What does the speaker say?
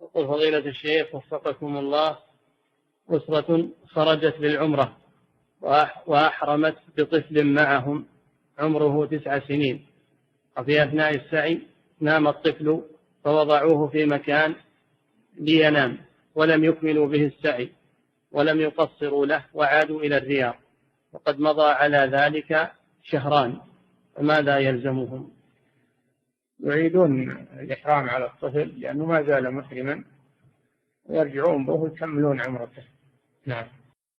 يقول فضيلة الشيخ وفقكم الله، أسرة خرجت للعمرة وأحرمت بطفل معهم عمره 9 سنين، وفي أثناء السعي نام الطفل فوضعوه في مكان لينام ولم يكملوا به السعي ولم يقصروا له وعادوا إلى الرياض، وقد مضى على ذلك 2 شهر، فماذا يلزمهم؟ يعيدون الإحرام على الطفل لأنه ما زال محرما، ويرجعون به ويكملون عمرته. نعم.